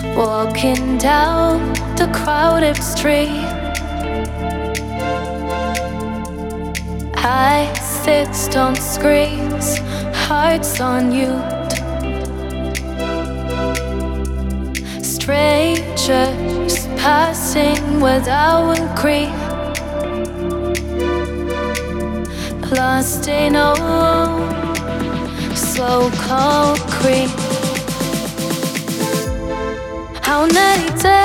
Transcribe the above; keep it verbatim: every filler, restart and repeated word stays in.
Walking down the crowded street, eyes fixed on screens, hearts on mute. Strangers passing without a greet, lost in a slow concrete. How many days